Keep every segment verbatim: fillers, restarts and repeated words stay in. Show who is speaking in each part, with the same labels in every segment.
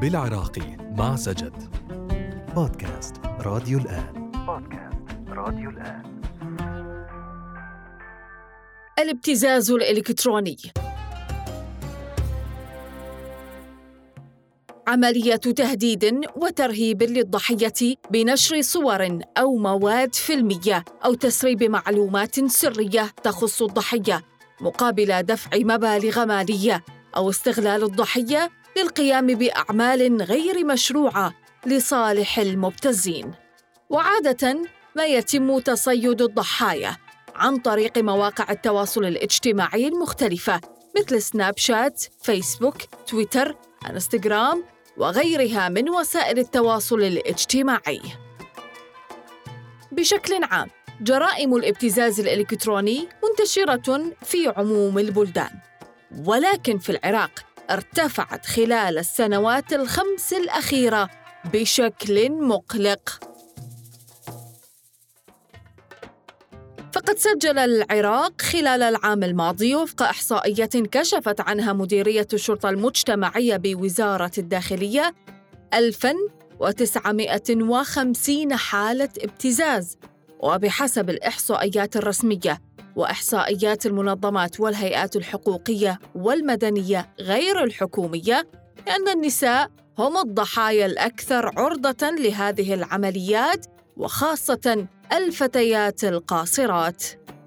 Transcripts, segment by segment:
Speaker 1: بالعراقي مع سجد. بودكاست راديو الآن. بودكاست راديو الآن.
Speaker 2: الابتزاز الإلكتروني، عملية تهديد وترهيب للضحية بنشر صور أو مواد فيلمية أو تسريب معلومات سرية تخص الضحية مقابل دفع مبالغ مالية، أو استغلال الضحية للقيام بأعمال غير مشروعة لصالح المبتزين. وعادة ما يتم تصيد الضحايا عن طريق مواقع التواصل الاجتماعي المختلفة مثل سناب شات، فيسبوك، تويتر، انستغرام وغيرها من وسائل التواصل الاجتماعي. بشكل عام، جرائم الابتزاز الإلكتروني منتشرة في عموم البلدان، ولكن في العراق ارتفعت خلال السنوات الخمس الأخيرة بشكل مقلق. فقد سجل العراق خلال العام الماضي وفق إحصائيات كشفت عنها مديرية الشرطة المجتمعية بوزارة الداخلية ألف وتسعمائة وخمسين حالة ابتزاز. وبحسب الإحصائيات الرسمية وإحصائيات المنظمات والهيئات الحقوقية والمدنية غير الحكومية، أن النساء هم الضحايا الأكثر عرضة لهذه العمليات، وخاصة الفتيات القاصرات.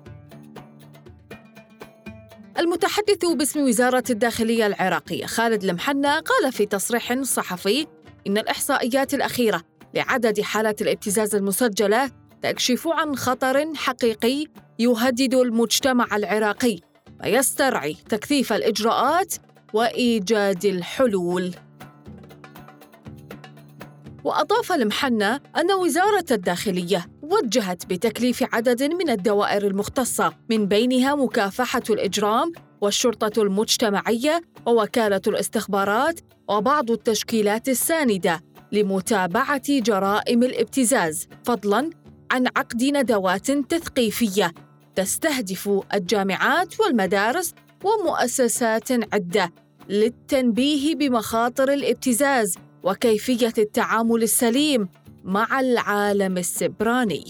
Speaker 2: المتحدث باسم وزارة الداخلية العراقية خالد المحنى قال في تصريح صحفي إن الإحصائيات الأخيرة لعدد حالات الابتزاز المسجلة تكشف عن خطر حقيقي يهدد المجتمع العراقي، ويسترعي تكثيف الإجراءات وإيجاد الحلول. وأضاف المحنى أن وزارة الداخلية وجهت بتكليف عدد من الدوائر المختصة، من بينها مكافحة الإجرام والشرطة المجتمعية ووكالة الاستخبارات وبعض التشكيلات الساندة، لمتابعة جرائم الابتزاز، فضلاً عن عقد ندوات تثقيفية تستهدف الجامعات والمدارس ومؤسسات عدة للتنبيه بمخاطر الابتزاز وكيفية التعامل السليم مع العالم السبراني.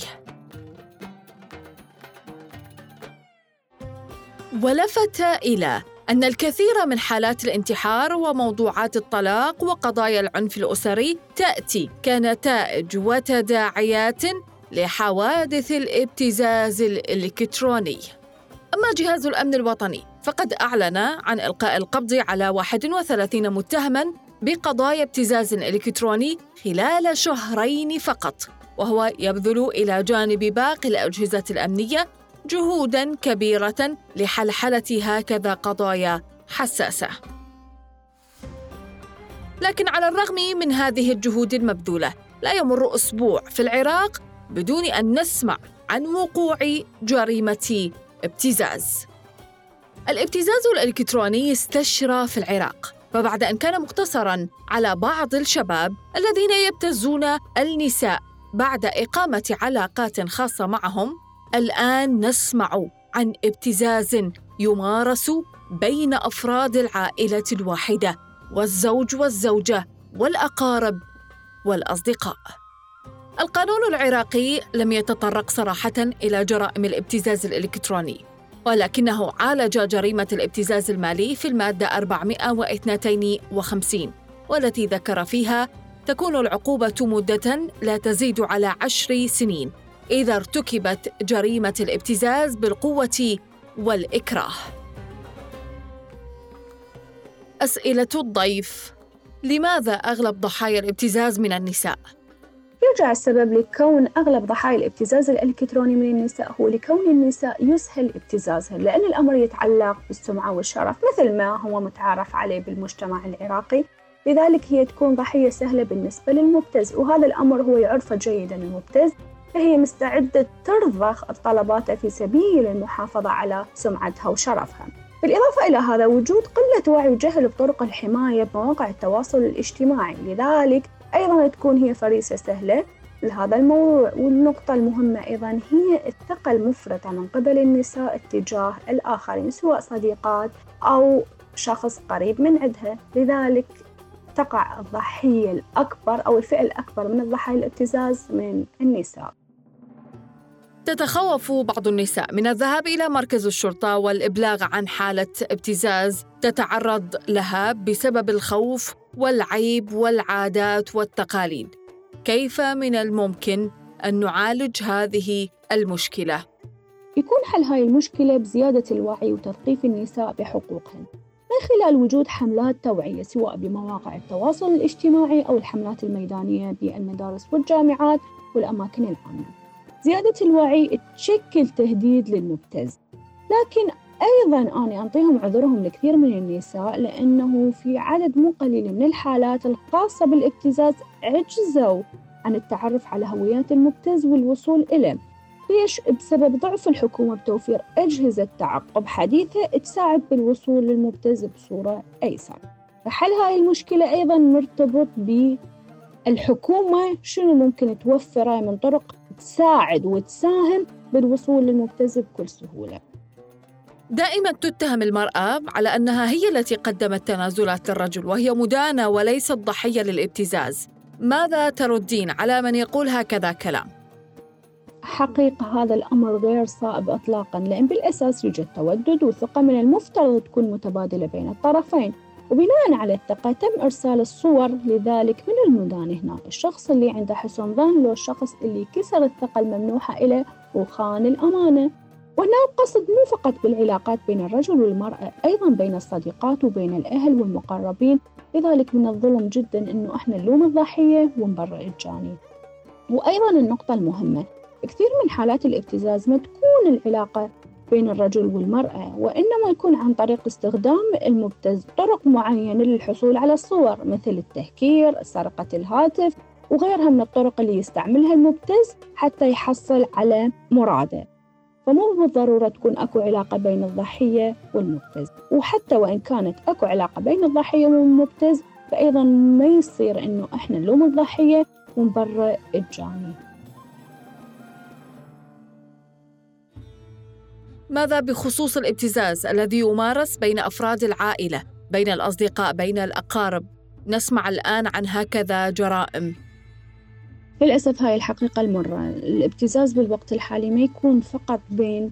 Speaker 2: ولفت إلى أن الكثير من حالات الانتحار وموضوعات الطلاق وقضايا العنف الأسري تأتي كنتائج وتداعيات لحوادث الابتزاز الإلكتروني. أما جهاز الأمن الوطني فقد أعلن عن إلقاء القبض على واحد وثلاثين متهماً بقضايا ابتزاز إلكتروني خلال شهرين فقط، وهو يبذل إلى جانب باقي الأجهزة الأمنية جهوداً كبيرة لحلحلة هكذا قضايا حساسة. لكن على الرغم من هذه الجهود المبذولة، لا يمر أسبوع في العراق بدون أن نسمع عن وقوع جريمة ابتزاز. الابتزاز الإلكتروني استشرى في العراق، فبعد أن كان مقتصراً على بعض الشباب الذين يبتزون النساء بعد إقامة علاقات خاصة معهم، الآن نسمع عن ابتزاز يمارس بين أفراد العائلة الواحدة والزوج والزوجة والأقارب والأصدقاء. القانون العراقي لم يتطرق صراحة إلى جرائم الابتزاز الإلكتروني، ولكنه عالج جريمة الابتزاز المالي في المادة أربعمائة واثنين وخمسين، والتي ذكر فيها تكون العقوبة مدة لا تزيد على عشر سنين إذا ارتكبت جريمة الابتزاز بالقوة والإكراه. أسئلة الضيف: لماذا أغلب ضحايا الابتزاز من النساء؟
Speaker 3: يرجع السبب لكون أغلب ضحايا الابتزاز الإلكتروني من النساء هو لكون النساء يسهل ابتزازهن، لأن الأمر يتعلق بالسمعة والشرف مثل ما هو متعارف عليه بالمجتمع العراقي، لذلك هي تكون ضحية سهلة بالنسبة للمبتز، وهذا الأمر هو يعرفه جيداً المبتز، فهي مستعدة ترضخ الطلبات في سبيل المحافظة على سمعتها وشرفها. بالإضافة إلى هذا، وجود قلة وعي وجهل بطرق الحماية بمواقع التواصل الاجتماعي، لذلك أيضاً تكون هي فريسة سهلة لهذا الموضوع. والنقطة المهمة أيضاً هي الثقة المفرطة من قبل النساء اتجاه الآخرين، سواء صديقات أو شخص قريب من عندها، لذلك تقع الضحية الأكبر أو الفئة الأكبر من الضحايا الابتزاز من النساء.
Speaker 2: تتخوف بعض النساء من الذهاب إلى مركز الشرطة والإبلاغ عن حالة ابتزاز تتعرض لها بسبب الخوف والعيب والعادات والتقاليد. كيف من الممكن أن نعالج هذه المشكلة؟
Speaker 3: يكون حل هاي المشكلة بزيادة الوعي وتثقيف النساء بحقوقهن من خلال وجود حملات توعية سواء بمواقع التواصل الاجتماعي أو الحملات الميدانية بالمدارس والجامعات والأماكن العامة. زيادة الوعي تشكل تهديد للمبتز، لكن أيضاً أنا أعطيهم عذرهم لكثير من النساء لأنه في عدد مو قليل من الحالات الخاصة بالابتزاز عجزوا عن التعرف على هويات المبتز والوصول إليه. ليش؟ بسبب ضعف الحكومة بتوفير أجهزة تعقب حديثة تساعد بالوصول للمبتز بصورة أيسر. فحل هاي المشكلة أيضاً مرتبط بالحكومة شنو ممكن توفره من طرق تساعد وتساهم بالوصول للمبتز بكل سهولة.
Speaker 2: دائما تتهم المرأة على أنها هي التي قدمت تنازلات للرجل وهي مدانة وليست ضحية للابتزاز. ماذا تردين على من يقول هكذا كلام؟
Speaker 3: حقيقة هذا الأمر غير صائب إطلاقاً، لأن بالأساس يوجد تودد وثقة من المفترض تكون متبادلة بين الطرفين، وبناء على الثقة تم إرسال الصور. لذلك من المدان هنا الشخص اللي عنده حسن ظن له الشخص اللي كسر الثقة الممنوحة إليه وخان الأمانة. وهنا القصد مو فقط بالعلاقات بين الرجل والمرأة، أيضاً بين الصديقات وبين الأهل والمقربين. لذلك من الظلم جداً إنه إحنا نلوم الضحية ونبرئ الجاني. وأيضاً النقطة المهمة، كثير من حالات الابتزاز ما تكون العلاقة بين الرجل والمرأة، وإنما يكون عن طريق استخدام المبتز طرق معينة للحصول على الصور مثل التهكير، سرقة الهاتف وغيرها من الطرق اللي يستعملها المبتز حتى يحصل على مراده. فمو بالضرورة تكون أكو علاقة بين الضحية والمبتز، وحتى وإن كانت أكو علاقة بين الضحية والمبتز فأيضاً ما يصير إنه إحنا نلوم الضحية ونبرئ الجاني.
Speaker 2: ماذا بخصوص الابتزاز الذي يمارس بين أفراد العائلة، بين الأصدقاء، بين الأقارب؟ نسمع الآن عن هكذا جرائم.
Speaker 3: للأسف هاي الحقيقة المرة. الابتزاز بالوقت الحالي ما يكون فقط بين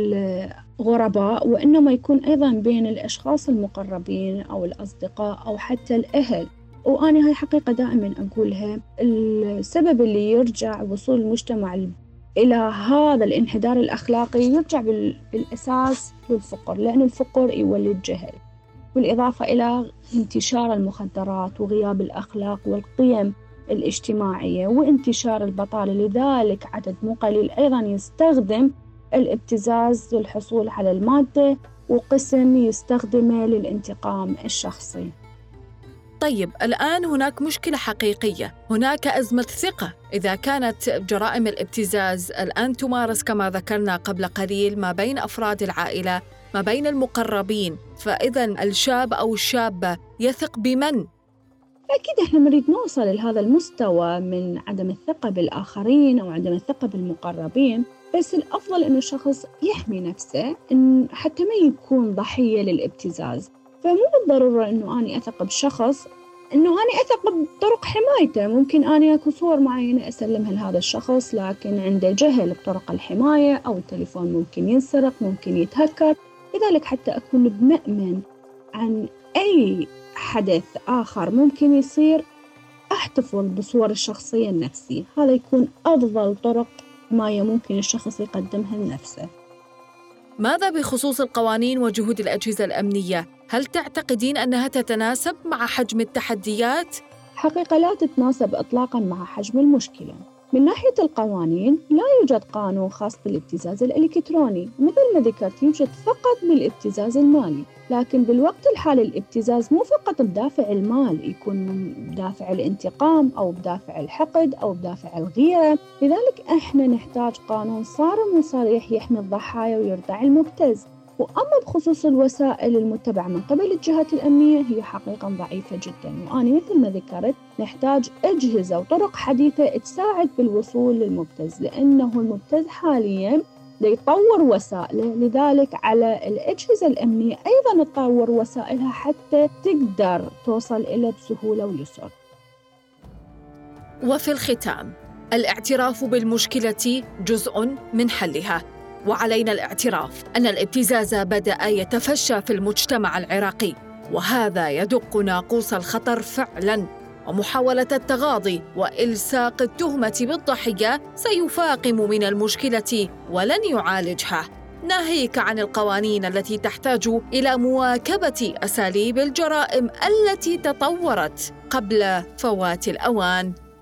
Speaker 3: الغرباء، وإنما يكون أيضاً بين الأشخاص المقربين أو الأصدقاء أو حتى الأهل. وأنا هاي حقيقة دائماً أقولها، السبب اللي يرجع وصول المجتمع إلى هذا الانحدار الأخلاقي يرجع بالأساس للفقر، لأن الفقر يولد جهل، بالإضافة إلى انتشار المخدرات وغياب الأخلاق والقيم الاجتماعية وانتشار البطالة. لذلك عدد مو قليل أيضاً يستخدم الابتزاز للحصول على المادة، وقسم يستخدمه للانتقام الشخصي.
Speaker 2: طيب الآن هناك مشكلة حقيقية، هناك أزمة ثقة. إذا كانت جرائم الابتزاز الآن تمارس كما ذكرنا قبل قليل ما بين أفراد العائلة، ما بين المقربين، فإذا الشاب أو الشابة يثق بمن؟
Speaker 3: أكيد إحنا نريد نوصل لهذا المستوى من عدم الثقة بالآخرين أو عدم الثقة بالمقربين، بس الأفضل إنه الشخص يحمي نفسه إن حتى ما يكون ضحية للابتزاز. فمو بالضرورة إنه أنا أثق بشخص إنه أنا أثق بطرق حمايته. ممكن أنا أكو صور معينة أسلمها لهذا الشخص لكن عنده جهل بطرق الحماية، أو التليفون ممكن ينسرق، ممكن يتهكر. لذلك حتى أكون بمأمن عن أي حدث آخر ممكن يصير، أحتفظ بصور الشخصية النفسية. هذا يكون أفضل طرق حماية ممكن الشخص يقدمها لنفسه.
Speaker 2: ماذا بخصوص القوانين وجهود الأجهزة الأمنية؟ هل تعتقدين أنها تتناسب مع حجم التحديات؟
Speaker 3: حقيقة لا تتناسب إطلاقاً مع حجم المشكلة. من ناحية القوانين لا يوجد قانون خاص بالابتزاز الإلكتروني، مثل ما ذكرت يوجد فقط بالابتزاز المالي. لكن بالوقت الحالي الابتزاز مو فقط بدافع المال، يكون بدافع الانتقام أو بدافع الحقد أو بدافع الغيرة. لذلك إحنا نحتاج قانون صارم وصريح يحمي الضحايا ويردع المبتز. وأما بخصوص الوسائل المتبعة من قبل الجهات الأمنية هي حقيقة ضعيفة جدا، وأنا مثل ما ذكرت نحتاج أجهزة وطرق حديثة تساعد بالوصول للمبتز، لأنه المبتز حاليا ليطور وسائله. لذلك على الأجهزة الأمنية أيضاً تطور وسائلها حتى تقدر توصل إلى بسهولة ويسر.
Speaker 2: وفي الختام، الاعتراف بالمشكلة جزء من حلها، وعلينا الاعتراف أن الابتزاز بدأ يتفشى في المجتمع العراقي، وهذا يدق ناقوس الخطر فعلاً. ومحاولة التغاضي وإلصاق التهمة بالضحية سيفاقم من المشكلة ولن يعالجها، ناهيك عن القوانين التي تحتاج إلى مواكبة أساليب الجرائم التي تطورت قبل فوات الأوان.